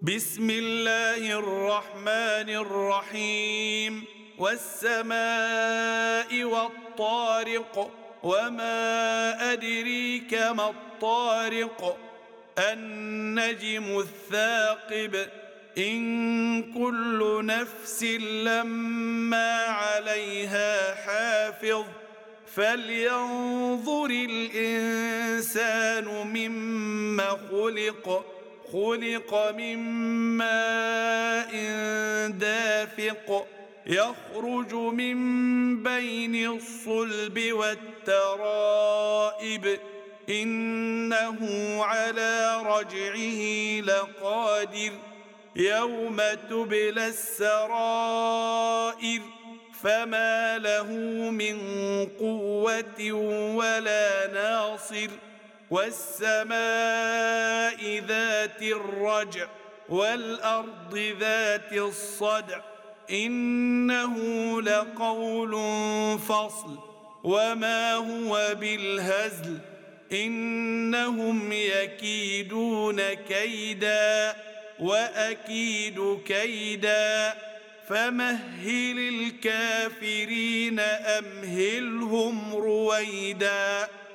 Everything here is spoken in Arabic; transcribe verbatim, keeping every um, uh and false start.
بسم الله الرحمن الرحيم والسماء والطارق وما أدريك ما الطارق النجم الثاقب إن كل نفس لما عليها حافظ فلينظر الإنسان مما خلق خلق من ماء دافق يخرج من بين الصلب والترائب إنه على رجعه لقادر يوم تبلى السرائر فما له من قوة ولا ناصر والسماء ذات الرجع والأرض ذات الصدع إنه لقول فصل وما هو بالهزل إنهم يكيدون كيدا وأكيد كيدا فمهل الكافرين أمهلهم رويدا.